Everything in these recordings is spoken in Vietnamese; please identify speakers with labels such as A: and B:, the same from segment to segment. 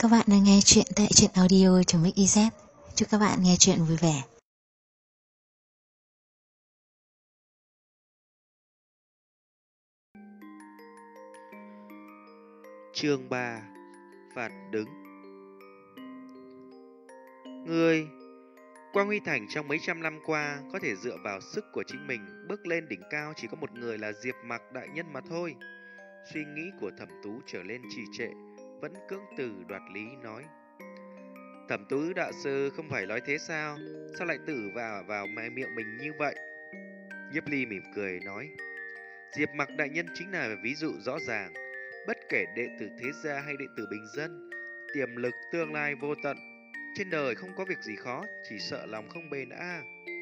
A: Các bạn đang nghe chuyện tại truyện audio.mix.iz. Chúc các bạn nghe chuyện vui vẻ.
B: Chương 3: Phạt đứng. Ngươi, Quang Huy Thành trong mấy trăm năm qua có thể dựa vào sức của chính mình bước lên đỉnh cao chỉ có một người là Diệp Mặc đại nhân mà thôi. Suy nghĩ của Thẩm Tú trở lên trì trệ, vẫn cưỡng từ đoạt lý nói: Thẩm Tú đạo sư không phải nói thế sao? Sao lại tự vào miệng mình như vậy? Nhiếp Ly mỉm cười nói: Diệp Mặc đại nhân chính là ví dụ rõ ràng. Bất kể đệ tử thế gia hay đệ tử bình dân, tiềm lực tương lai vô tận. Trên đời không có việc gì khó, chỉ sợ lòng không bền a.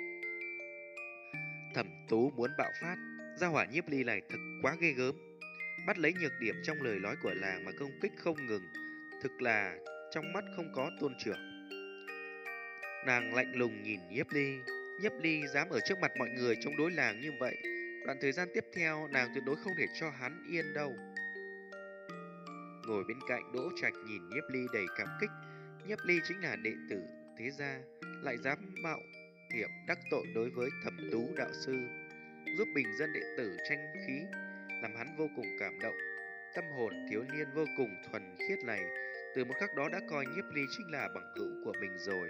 B: Thẩm Tú muốn bạo phát, gia hỏa Nhiếp Ly này thật quá ghê gớm. Bắt lấy nhược điểm trong lời nói của làng mà công kích không ngừng, thực là trong mắt không có tôn trưởng. Nàng lạnh lùng nhìn Nhiếp Ly dám ở trước mặt mọi người chống đối làng như vậy, đoạn thời gian tiếp theo nàng tuyệt đối không để cho hắn yên đâu. Ngồi bên cạnh Đỗ Trạch nhìn Nhiếp Ly đầy cảm kích. Nhiếp Ly chính là đệ tử thế gia, lại dám mạo hiểm đắc tội đối với Thẩm Tú đạo sư, giúp bình dân đệ tử tranh khí, làm hắn vô cùng cảm động. Tâm hồn thiếu niên vô cùng thuần khiết này, từ một khắc đó đã coi Nhiếp Ly chính là bằng hữu của mình rồi.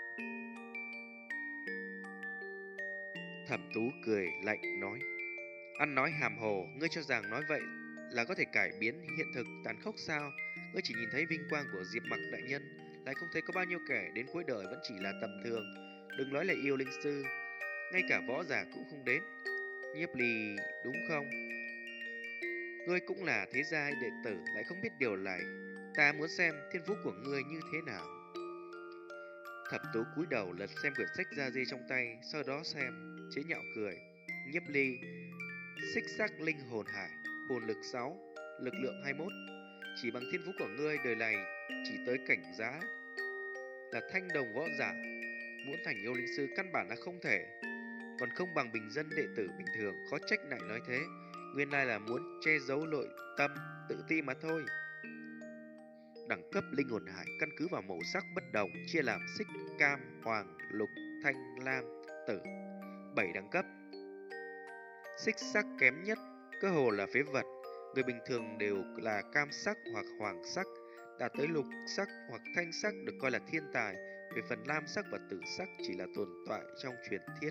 B: Thẩm Tú cười lạnh nói: Ăn nói hàm hồ, ngươi cho rằng nói vậy là có thể cải biến hiện thực tàn khốc sao? Ngươi chỉ nhìn thấy vinh quang của Diệp Mặc đại nhân, lại không thấy có bao nhiêu kẻ đến cuối đời vẫn chỉ là tầm thường. Đừng nói là yêu linh sư, ngay cả võ giả cũng không đến. Nhiếp Ly, đúng không? Ngươi cũng là thế gia đệ tử, lại không biết điều này. Ta muốn xem thiên phú của ngươi như thế nào. Thẩm Tú cúi đầu lật xem quyển sách da dê trong tay, sau đó xem, chế nhạo cười. Nhiếp Ly, xích sắc linh hồn hải, hồn lực 6, lực lượng 21. Chỉ bằng thiên phú của ngươi đời này chỉ tới cảnh giá là thanh đồng võ giả, muốn thành yêu linh sư căn bản là không thể. Còn không bằng bình dân đệ tử bình thường, khó trách lại nói thế. Nguyên lai là muốn che giấu nội tâm, tự ti mà thôi. Đẳng cấp linh hồn hải căn cứ vào màu sắc bất đồng, chia làm xích, cam, hoàng, lục, thanh, lam, tử. 7 đẳng cấp. Xích sắc kém nhất, cơ hồ là phế vật. Người bình thường đều là cam sắc hoặc hoàng sắc, đạt tới lục sắc hoặc thanh sắc được coi là thiên tài. Về phần lam sắc và tử sắc chỉ là tồn tại trong truyền thuyết.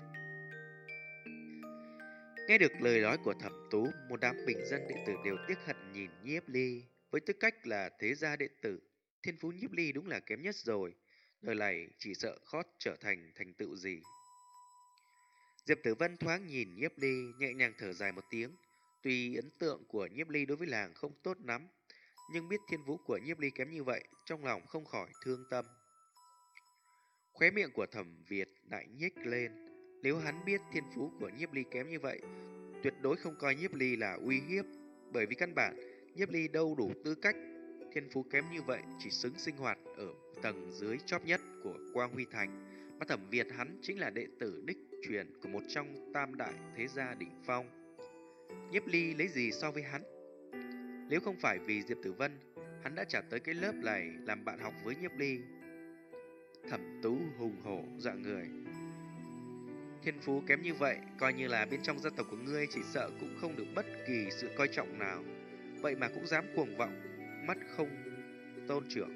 B: Nghe được lời nói của Thẩm Tú, một đám bình dân đệ tử đều tiếc hận nhìn Nhiếp Ly. Với tư cách là thế gia đệ tử, thiên phú Nhiếp Ly đúng là kém nhất rồi. Đời này chỉ sợ khó trở thành thành tựu gì. Diệp Tử Vân thoáng nhìn Nhiếp Ly, nhẹ nhàng thở dài một tiếng. Tuy ấn tượng của Nhiếp Ly đối với làng không tốt lắm, nhưng biết thiên phú của Nhiếp Ly kém như vậy, trong lòng không khỏi thương tâm. Khóe miệng của Thẩm Việt lại nhếch lên. Nếu hắn biết thiên phú của Nhiếp Ly kém như vậy, tuyệt đối không coi Nhiếp Ly là uy hiếp, bởi vì căn bản Nhiếp Ly đâu đủ tư cách. Thiên phú kém như vậy chỉ xứng sinh hoạt ở tầng dưới chóp nhất của Quang Huy Thành, mà Thẩm Việt hắn chính là đệ tử đích truyền của một trong tam đại thế gia đỉnh phong. Nhiếp Ly lấy gì so với hắn? Nếu không phải vì Diệp Tử Vân, hắn đã trả tới cái lớp này làm bạn học với Nhiếp Ly. Thẩm Tú hùng hổ dọa người. Thiên phú kém như vậy, coi như là bên trong gia tộc của ngươi chỉ sợ cũng không được bất kỳ sự coi trọng nào. Vậy mà cũng dám cuồng vọng, mắt không tôn trưởng.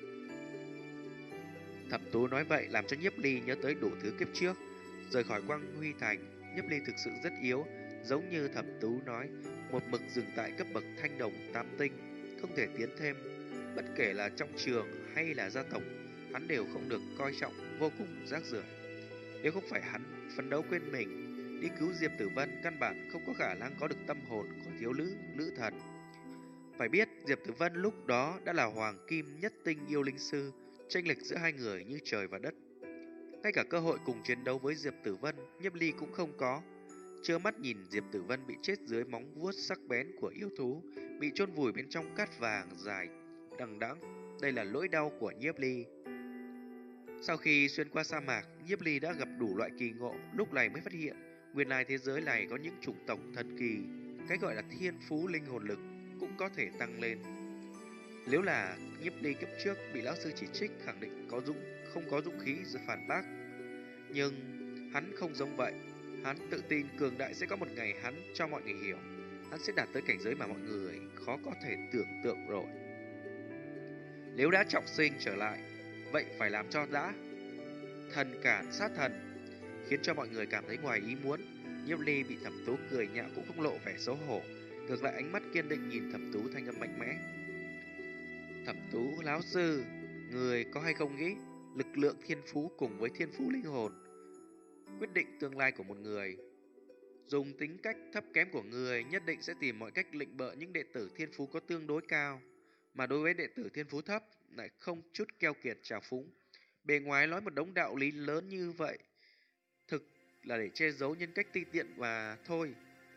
B: Thẩm Tú nói vậy làm cho Nhiếp Ly nhớ tới đủ thứ kiếp trước. Rời khỏi Quang Huy Thành, Nhiếp Ly thực sự rất yếu, giống như Thẩm Tú nói, một mực dừng tại cấp bậc thanh đồng tam tinh, không thể tiến thêm. Bất kể là trong trường hay là gia tộc, hắn đều không được coi trọng, vô cùng rác rưởi. Nếu không phải hắn phấn đấu quên mình, đi cứu Diệp Tử Vân, căn bản không có khả năng có được tâm hồn của thiếu nữ thần. Phải biết Diệp Tử Vân lúc đó đã là hoàng kim nhất tinh yêu linh sư, chênh lệch giữa hai người như trời và đất. Ngay cả cơ hội cùng chiến đấu với Diệp Tử Vân, Nhiếp Ly cũng không có. Trơ mắt nhìn Diệp Tử Vân bị chết dưới móng vuốt sắc bén của yêu thú, bị chôn vùi bên trong cát vàng dài đằng đẵng. Đây là nỗi đau của Nhiếp Ly. Sau khi xuyên qua sa mạc, Nhiếp Ly đã gặp đủ loại kỳ ngộ, lúc này mới phát hiện nguyên lai thế giới này có những chủng tộc thần kỳ, cái gọi là thiên phú linh hồn lực cũng có thể tăng lên. Nếu là Nhiếp Ly kiếp trước bị lão sư chỉ trích, khẳng định không có dũng khí rồi phản bác. Nhưng hắn không giống vậy. Hắn tự tin cường đại sẽ có một ngày hắn cho mọi người hiểu. Hắn sẽ đạt tới cảnh giới mà mọi người khó có thể tưởng tượng rồi. Nếu đã trọng sinh trở lại, vậy phải làm cho đã. Thần cản sát thần, khiến cho mọi người cảm thấy ngoài ý muốn. Nhiếp Ly bị Thẩm Tú cười nhạo cũng không lộ vẻ xấu hổ, ngược lại ánh mắt kiên định nhìn Thẩm Tú, thanh âm mạnh mẽ. Thẩm Tú lão sư, người có hay không nghĩ lực lượng thiên phú cùng với thiên phú linh hồn quyết định tương lai của một người. Dùng tính cách thấp kém của người nhất định sẽ tìm mọi cách lịnh bợ những đệ tử thiên phú có tương đối cao, mà đối với đệ tử thiên phú thấp lại không chút keo kiệt trào phúng. Bề ngoài nói một đống đạo lý lớn như vậy, thực là để che giấu nhân cách ti tiện và thôi.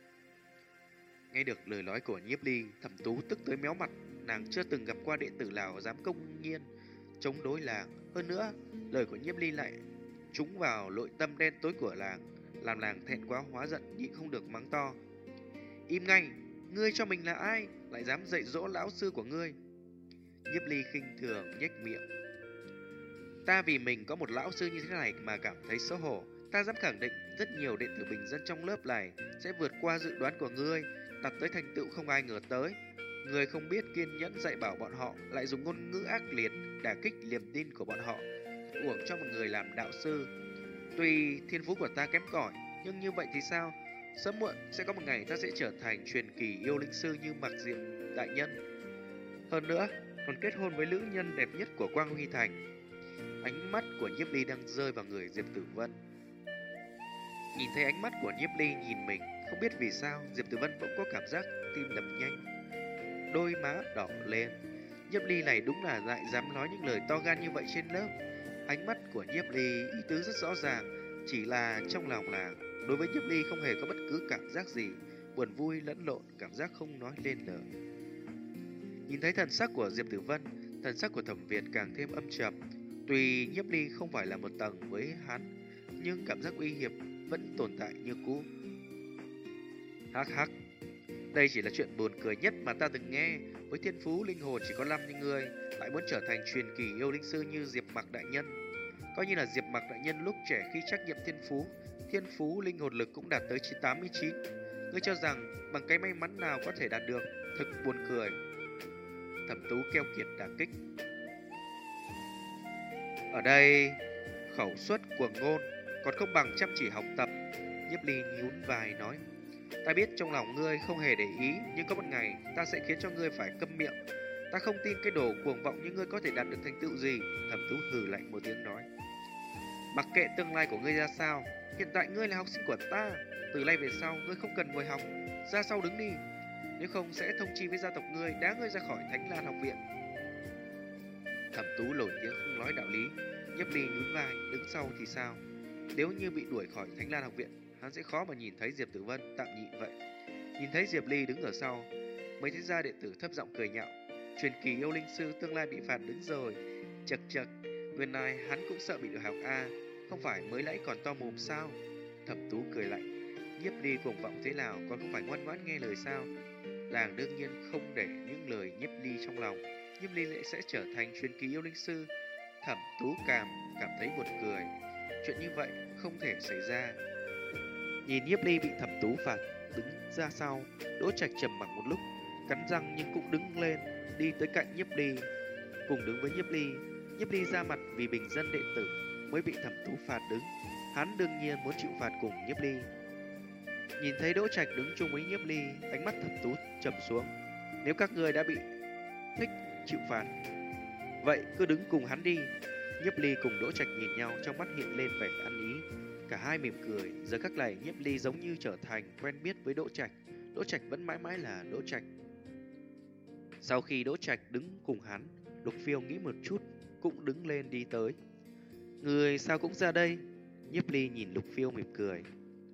B: Nghe được lời nói của Nhiếp Ly, Thẩm Tú tức tới méo mặt. Nàng chưa từng gặp qua đệ tử nào dám công nhiên chống đối làng. Hơn nữa, lời của Nhiếp Ly lại trúng vào nội tâm đen tối của làng, làm làng thẹn quá hóa giận, nhịn không được mắng to. Im ngay, ngươi cho mình là ai, lại dám dạy dỗ lão sư của ngươi? Nhiếp Ly khinh thường nhếch miệng. Ta vì mình có một lão sư như thế này mà cảm thấy xấu hổ. Ta dám khẳng định rất nhiều đệ tử bình dân trong lớp này sẽ vượt qua dự đoán của ngươi, đạt tới thành tựu không ai ngờ tới. Ngươi không biết kiên nhẫn dạy bảo bọn họ, lại dùng ngôn ngữ ác liệt đả kích niềm tin của bọn họ, uổng cho một người làm đạo sư. Tuy thiên phú của ta kém cỏi, nhưng như vậy thì sao? Sớm muộn sẽ có một ngày ta sẽ trở thành truyền kỳ yêu linh sư như Mạc Diệp đại nhân. Hơn nữa, còn kết hôn với nữ nhân đẹp nhất của Quang Huy Thành. Ánh mắt của Nhiếp Ly đang rơi vào người Diệp Tử Vân. Nhìn thấy ánh mắt của Nhiếp Ly nhìn mình, không biết vì sao Diệp Tử Vân bỗng có cảm giác tim đập nhanh, đôi má đỏ lên. Nhiếp Ly này đúng là lại dám nói những lời to gan như vậy trên lớp. Ánh mắt của Nhiếp Ly ý tứ rất rõ ràng, chỉ là trong lòng là đối với Nhiếp Ly không hề có bất cứ cảm giác gì, buồn vui lẫn lộn, cảm giác không nói lên lời. Nhìn thấy thần sắc của Diệp Tử Vân, thần sắc của Thẩm Việt càng thêm âm trầm. Tuy Nhiếp Ly không phải là một tầng với hắn, nhưng cảm giác uy hiếp vẫn tồn tại như cũ. Hắc hắc, đây chỉ là chuyện buồn cười nhất mà ta từng nghe. Với thiên phú linh hồn chỉ có 5 như ngươi, lại muốn trở thành truyền kỳ yêu linh sư như Diệp Mặc đại nhân. Coi như là Diệp Mặc đại nhân lúc trẻ khi trắc nghiệm thiên phú linh hồn lực cũng đạt tới 89. Ngươi cho rằng bằng cái may mắn nào có thể đạt được? Thực buồn cười. Thẩm Tú keo kiệt đả kích. Ở đây khẩu suất cuồng ngôn còn không bằng chăm chỉ học tập. Nhiếp Ly nhún vai nói. Ta biết trong lòng ngươi không hề để ý, nhưng có một ngày ta sẽ khiến cho ngươi phải câm miệng. Ta không tin cái đồ cuồng vọng như ngươi có thể đạt được thành tựu gì. Thẩm Tú hừ lạnh một tiếng nói. Mặc kệ tương lai của ngươi ra sao, hiện tại ngươi là học sinh của ta. Từ nay về sau ngươi không cần ngồi học, ra sau đứng đi. Nếu không sẽ thông chi với gia tộc ngươi, đá ngươi ra khỏi Thánh Lan học viện. Thẩm Tú nổi tiếng không nói đạo lý. Nhiếp Ly nhún vai, đứng sau thì sao? Nếu như bị đuổi khỏi Thánh Lan học viện, hắn sẽ khó mà nhìn thấy Diệp Tử Vân, tạm nhị vậy. Nhìn thấy Diệp Ly đứng ở sau, mấy thế gia đệ tử thấp giọng cười nhạo. Truyền kỳ yêu linh sư tương lai bị phạt đứng rồi. Chật chật, nguyên lai hắn cũng sợ bị đuổi học a, không phải mới nãy còn to mồm sao? Thẩm Tú cười lạnh. Nhiếp Ly cuồng vọng thế nào còn không phải ngoan ngoãn nghe lời sao? Làng đương nhiên không để những lời Nhiếp Ly trong lòng. Nhiếp Ly lại sẽ trở thành truyền kỳ yêu linh sư. Thẩm Tú cảm thấy buồn cười. Chuyện như vậy không thể xảy ra. Nhìn Nhiếp Ly bị Thẩm Tú phạt đứng ra sau, Đỗ Trạch trầm mặc một lúc, cắn răng nhưng cũng đứng lên, đi tới cạnh Nhiếp Ly, cùng đứng với Nhiếp Ly. Nhiếp Ly ra mặt vì bình dân đệ tử mới bị Thẩm Tú phạt đứng, hắn đương nhiên muốn chịu phạt cùng Nhiếp Ly. Nhìn thấy Đỗ Trạch đứng chung với Nhiếp Ly, ánh mắt Thẩm Tú trầm xuống. Nếu các ngươi đã bị thích chịu phạt, vậy cứ đứng cùng hắn đi. Nhiếp Ly cùng Đỗ Trạch nhìn nhau, trong mắt hiện lên vẻ ăn ý. Cả hai mỉm cười. Giờ khắc này Nhiếp Ly giống như trở thành quen biết với Đỗ Trạch. Đỗ Trạch vẫn mãi mãi là Đỗ Trạch. Sau khi Đỗ Trạch đứng cùng hắn, Lục Phiêu nghĩ một chút, cũng đứng lên đi tới. Người sao cũng ra đây? Nhiếp Ly nhìn Lục Phiêu mỉm cười.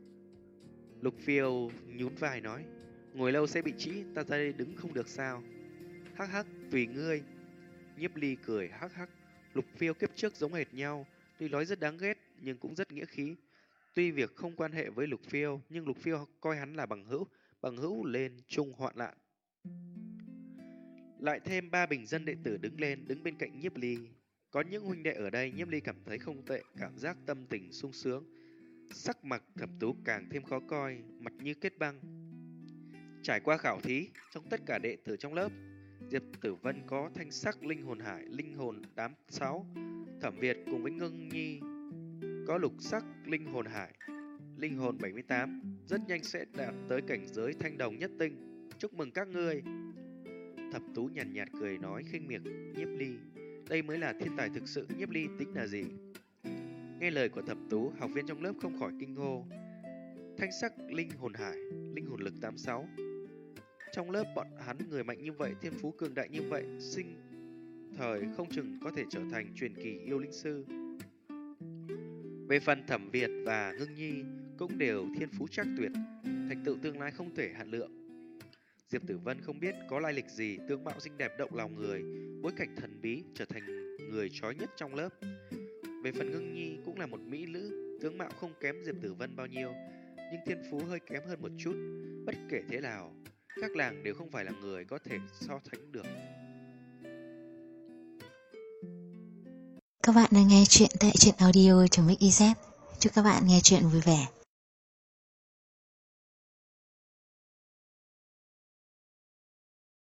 B: Lục Phiêu nhún vai nói, ngồi lâu sẽ bị trĩ, ta ra đây đứng không được sao? Hắc hắc, tùy ngươi. Nhiếp Ly cười hắc hắc. Lục Phiêu kiếp trước giống hệt nhau, tuy nói rất đáng ghét nhưng cũng rất nghĩa khí. Tuy việc không quan hệ với Lục Phiêu, nhưng Lục Phiêu coi hắn là bằng hữu lên chung hoạn nạn. Lại thêm 3 bình dân đệ tử đứng lên, đứng bên cạnh Nhiếp Ly. Có những huynh đệ ở đây, Nhiếp Ly cảm thấy không tệ, cảm giác tâm tình sung sướng. Sắc mặt Thẩm Tú càng thêm khó coi, mặt như kết băng. Trải qua khảo thí, trong tất cả đệ tử trong lớp, Diệp Tử Vân có thanh sắc linh hồn hải, linh hồn 86. Thẩm Việt cùng với Ngưng Nhi có lục sắc linh hồn hải, linh hồn 78. Rất nhanh sẽ đạt tới cảnh giới thanh đồng nhất tinh. Chúc mừng các ngươi. Thẩm Tú nhàn nhạt cười nói khinh miệt Nhiếp Ly. Đây mới là thiên tài thực sự, Nhiếp Ly tính là gì? Nghe lời của Thẩm Tú, học viên trong lớp không khỏi kinh hô. Thanh sắc linh hồn hải, linh hồn lực 86. Trong lớp bọn hắn người mạnh như vậy, thiên phú cường đại như vậy, sinh thời không chừng có thể trở thành truyền kỳ yêu linh sư. Về phần Thẩm Việt và Ngưng Nhi cũng đều thiên phú trắc tuyệt, thành tựu tương lai không thể hạn lượng. Diệp Tử Vân không biết có lai lịch gì, tướng mạo xinh đẹp động lòng người, bối cảnh thần bí, trở thành người chói nhất trong lớp. Về phần Ngưng Nhi cũng là một mỹ nữ, tướng mạo không kém Diệp Tử Vân bao nhiêu, nhưng thiên phú hơi kém hơn một chút. Bất kể thế nào, các nàng đều không phải là người có thể so sánh được.
A: Các bạn đang nghe chuyện tại truyện audio.mix.iz. Chúc các bạn nghe chuyện vui vẻ.